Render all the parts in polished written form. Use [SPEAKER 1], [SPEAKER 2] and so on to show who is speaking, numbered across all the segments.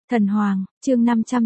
[SPEAKER 1] Thần Hoàng, chương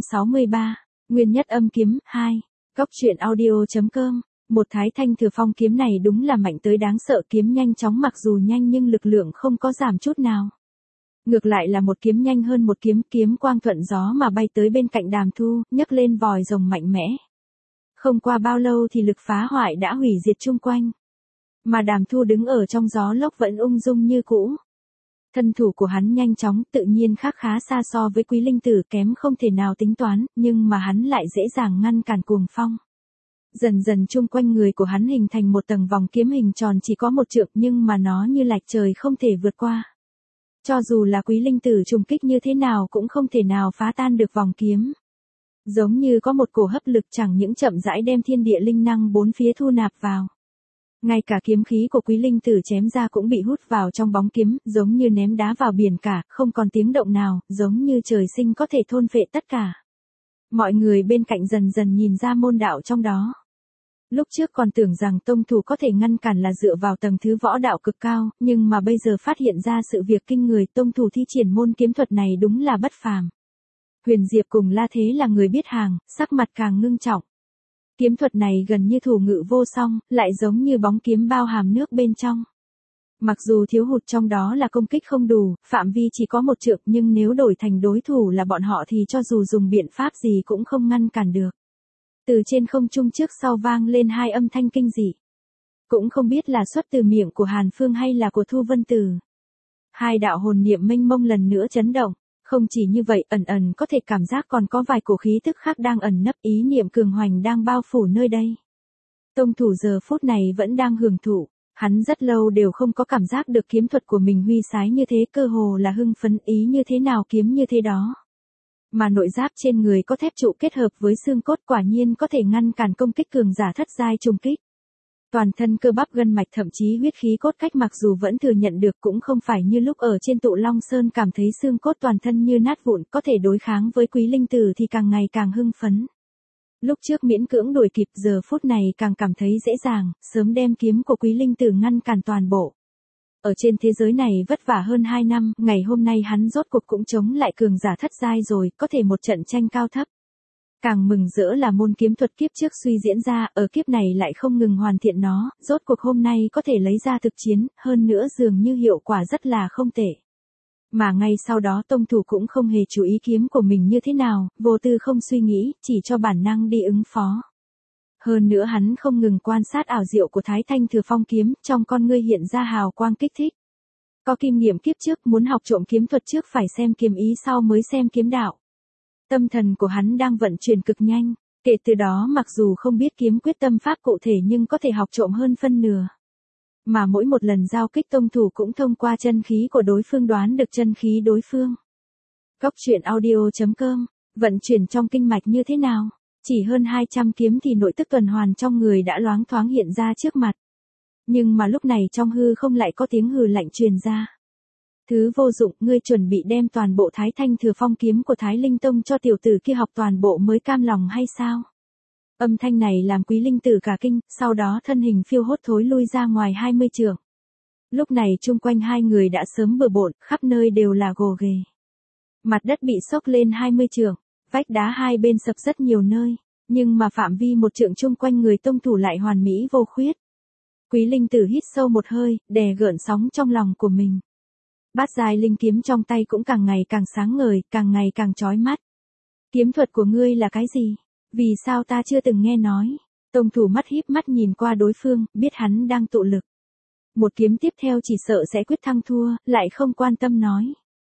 [SPEAKER 1] 563, Nguyên nhất âm kiếm, 2, Góc truyện audio.com, một Thái Thanh Thừa Phong kiếm này đúng là mạnh tới đáng sợ, kiếm nhanh chóng mặc dù nhanh nhưng lực lượng không có giảm chút nào. Ngược lại là một kiếm nhanh hơn một kiếm, kiếm quang thuận gió mà bay tới bên cạnh Đàm Thu, nhấc lên vòi rồng mạnh mẽ. Không qua bao lâu thì lực phá hoại đã hủy diệt chung quanh. Mà Đàm Thu đứng ở trong gió lốc vẫn ung dung như cũ. Thân thủ của hắn nhanh chóng, tự nhiên khác khá xa so với Quý Linh Tử, kém không thể nào tính toán, nhưng mà hắn lại dễ dàng ngăn cản cuồng phong. Dần dần chung quanh người của hắn hình thành một tầng vòng kiếm hình tròn chỉ có một trượng, nhưng mà nó như lạch trời không thể vượt qua. Cho dù là Quý Linh Tử trùng kích như thế nào cũng không thể nào phá tan được vòng kiếm. Giống như có một cổ hấp lực chẳng những chậm rãi đem thiên địa linh năng bốn phía thu nạp vào. Ngay cả kiếm khí của Quý Linh Tử chém ra cũng bị hút vào trong bóng kiếm, giống như ném đá vào biển cả, không còn tiếng động nào, giống như trời sinh có thể thôn phệ tất cả. Mọi người bên cạnh dần dần nhìn ra môn đạo trong đó. Lúc trước còn tưởng rằng tông thủ có thể ngăn cản là dựa vào tầng thứ võ đạo cực cao, nhưng mà bây giờ phát hiện ra sự việc kinh người, tông thủ thi triển môn kiếm thuật này đúng là bất phàm. Huyền Diệp cùng La Thế là người biết hàng, sắc mặt càng ngưng trọng. Kiếm thuật này gần như thủ ngự vô song, lại giống như bóng kiếm bao hàm nước bên trong. Mặc dù thiếu hụt trong đó là công kích không đủ, phạm vi chỉ có một trượng, nhưng nếu đổi thành đối thủ là bọn họ thì cho dù dùng biện pháp gì cũng không ngăn cản được. Từ trên không trung trước sau vang lên hai âm thanh kinh dị. Cũng không biết là xuất từ miệng của Hàn Phương hay là của Thu Vân Tử. Hai đạo hồn niệm mênh mông lần nữa chấn động. Không chỉ như vậy, ẩn ẩn có thể cảm giác còn có vài cổ khí tức khác đang ẩn nấp, ý niệm cường hoành đang bao phủ nơi đây. Tông thủ giờ phút này vẫn đang hưởng thụ, hắn rất lâu đều không có cảm giác được kiếm thuật của mình huy sái như thế, cơ hồ là hưng phấn, ý như thế nào kiếm như thế đó. Mà nội giáp trên người có thép trụ kết hợp với xương cốt quả nhiên có thể ngăn cản công kích cường giả thất giai trùng kích. Toàn thân cơ bắp gân mạch thậm chí huyết khí cốt cách mặc dù vẫn thừa nhận được cũng không phải như lúc ở trên Tụ Long Sơn cảm thấy xương cốt toàn thân như nát vụn, có thể đối kháng với Quý Linh Tử thì càng ngày càng hưng phấn. Lúc trước miễn cưỡng đuổi kịp, giờ phút này càng cảm thấy dễ dàng, sớm đem kiếm của Quý Linh Tử ngăn cản toàn bộ. Ở trên thế giới này vất vả hơn 2 năm, ngày hôm nay hắn rốt cuộc cũng chống lại cường giả thất giai rồi, có thể một trận tranh cao thấp. Càng mừng rỡ là môn kiếm thuật kiếp trước suy diễn ra, ở kiếp này lại không ngừng hoàn thiện nó, rốt cuộc hôm nay có thể lấy ra thực chiến, hơn nữa dường như hiệu quả rất là không tệ. Mà ngay sau đó tông thủ cũng không hề chú ý kiếm của mình như thế nào, vô tư không suy nghĩ, chỉ cho bản năng đi ứng phó. Hơn nữa hắn không ngừng quan sát ảo diệu của Thái Thanh Thừa Phong kiếm, trong con ngươi hiện ra hào quang kích thích. Có kinh nghiệm kiếp trước, muốn học trộm kiếm thuật trước phải xem kiếm ý sau mới xem kiếm đạo. Tâm thần của hắn đang vận chuyển cực nhanh, kể từ đó mặc dù không biết kiếm quyết tâm pháp cụ thể nhưng có thể học trộm hơn phân nửa. Mà mỗi một lần giao kích tông thủ cũng thông qua chân khí của đối phương đoán được chân khí đối phương. Góc truyện audio.com, vận chuyển trong kinh mạch như thế nào? Chỉ hơn 200 kiếm thì nội tức tuần hoàn trong người đã loáng thoáng hiện ra trước mặt. Nhưng mà lúc này trong hư không lại có tiếng hừ lạnh truyền ra. Thứ vô dụng, ngươi chuẩn bị đem toàn bộ Thái Thanh Thừa Phong kiếm của Thái Linh Tông cho tiểu tử kia học toàn bộ mới cam lòng hay sao? Âm thanh này làm Quý Linh Tử cả kinh, sau đó thân hình phiêu hốt thối lui ra ngoài 20 trượng. Lúc này chung quanh hai người đã sớm bừa bộn, khắp nơi đều là gồ ghề. Mặt đất bị xốc lên 20 trượng, vách đá hai bên sập rất nhiều nơi, nhưng mà phạm vi một trượng chung quanh người tông thủ lại hoàn mỹ vô khuyết. Quý Linh Tử hít sâu một hơi, đè gợn sóng trong lòng của mình. Bát giai linh kiếm trong tay cũng càng ngày càng sáng ngời, càng ngày càng chói mắt. Kiếm thuật của ngươi là cái gì? Vì sao ta chưa từng nghe nói? Tông thủ mắt híp mắt nhìn qua đối phương, biết hắn đang tụ lực. Một kiếm tiếp theo chỉ sợ sẽ quyết thắng thua, lại không quan tâm nói.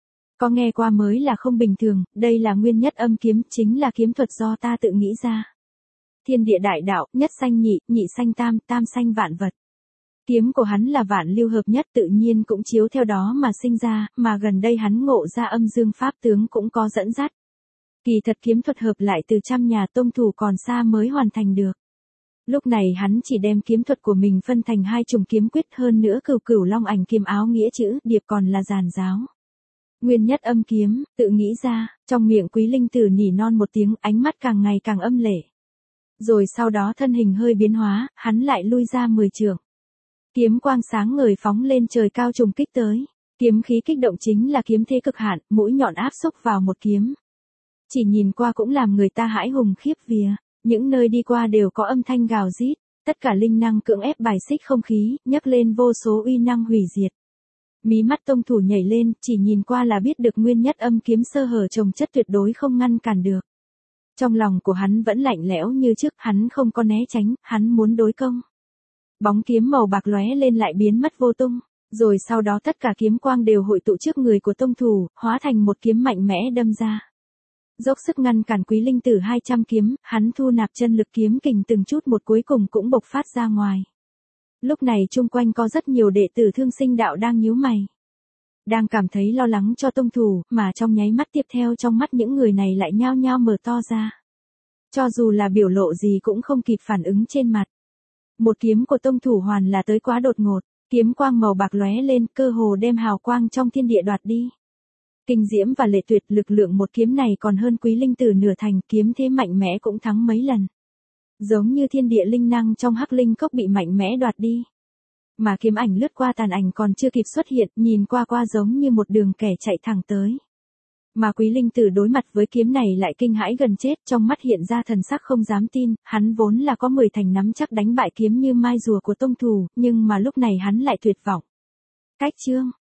[SPEAKER 1] Có nghe qua mới là không bình thường, đây là nguyên nhất âm kiếm, chính là kiếm thuật do ta tự nghĩ ra. Thiên địa đại đạo, nhất sanh nhị, nhị sanh tam, tam sanh vạn vật. Kiếm của hắn là vạn lưu hợp nhất, tự nhiên cũng chiếu theo đó mà sinh ra, mà gần đây hắn ngộ ra âm dương pháp tướng cũng có dẫn dắt. Kỳ thật kiếm thuật hợp lại từ trăm nhà tông thủ còn xa mới hoàn thành được. Lúc này hắn chỉ đem kiếm thuật của mình phân thành hai chủng kiếm quyết, hơn nữa cửu cửu long ảnh kiếm áo nghĩa chữ điệp còn là giàn giáo. Nguyên nhất âm kiếm, tự nghĩ ra, trong miệng Quý Linh Tử nỉ non một tiếng, ánh mắt càng ngày càng âm lệ. Rồi sau đó thân hình hơi biến hóa, hắn lại lui ra 10 trượng. Kiếm quang sáng ngời phóng lên trời cao trùng kích tới. Kiếm khí kích động chính là kiếm thế cực hạn, mũi nhọn áp xúc vào một kiếm. chỉ nhìn qua cũng làm người ta hãi hùng khiếp vía, những nơi đi qua đều có âm thanh gào rít, tất cả linh năng cưỡng ép bài xích không khí, nhấc lên vô số uy năng hủy diệt. Mí mắt tông thủ nhảy lên, chỉ nhìn qua là biết được nguyên nhất âm kiếm sơ hở chồng chất tuyệt đối không ngăn cản được. Trong lòng của hắn vẫn lạnh lẽo như trước, hắn không có né tránh, hắn muốn đối công. Bóng kiếm màu bạc lóe lên lại biến mất vô tung, rồi sau đó tất cả kiếm quang đều hội tụ trước người của tông thủ, hóa thành một kiếm mạnh mẽ đâm ra. Dốc sức ngăn cản Quý Linh Tử 200 kiếm, hắn thu nạp chân lực kiếm kình từng chút một cuối cùng cũng bộc phát ra ngoài. Lúc này chung quanh có rất nhiều đệ tử Thương Sinh Đạo đang nhíu mày. Đang cảm thấy lo lắng cho tông thủ, mà trong nháy mắt tiếp theo trong mắt những người này lại nhao nhao mở to ra. Cho dù là biểu lộ gì cũng không kịp phản ứng trên mặt. Một kiếm của tông thủ hoàn là tới quá đột ngột, kiếm quang màu bạc lóe lên, cơ hồ đem hào quang trong thiên địa đoạt đi. Kinh diễm và lệ tuyệt, lực lượng một kiếm này còn hơn Quý Linh Tử nửa thành, kiếm thế mạnh mẽ cũng thắng mấy lần. Giống như thiên địa linh năng trong Hắc Linh Cốc bị mạnh mẽ đoạt đi. Mà kiếm ảnh lướt qua tàn ảnh còn chưa kịp xuất hiện, nhìn qua giống như một đường kẻ chạy thẳng tới. Mà Quý Linh Tử đối mặt với kiếm này lại kinh hãi gần chết, trong mắt hiện ra thần sắc không dám tin, hắn vốn là có 10 thành nắm chắc đánh bại kiếm như mai rùa của tông thủ, nhưng mà lúc này hắn lại tuyệt vọng. Cách chương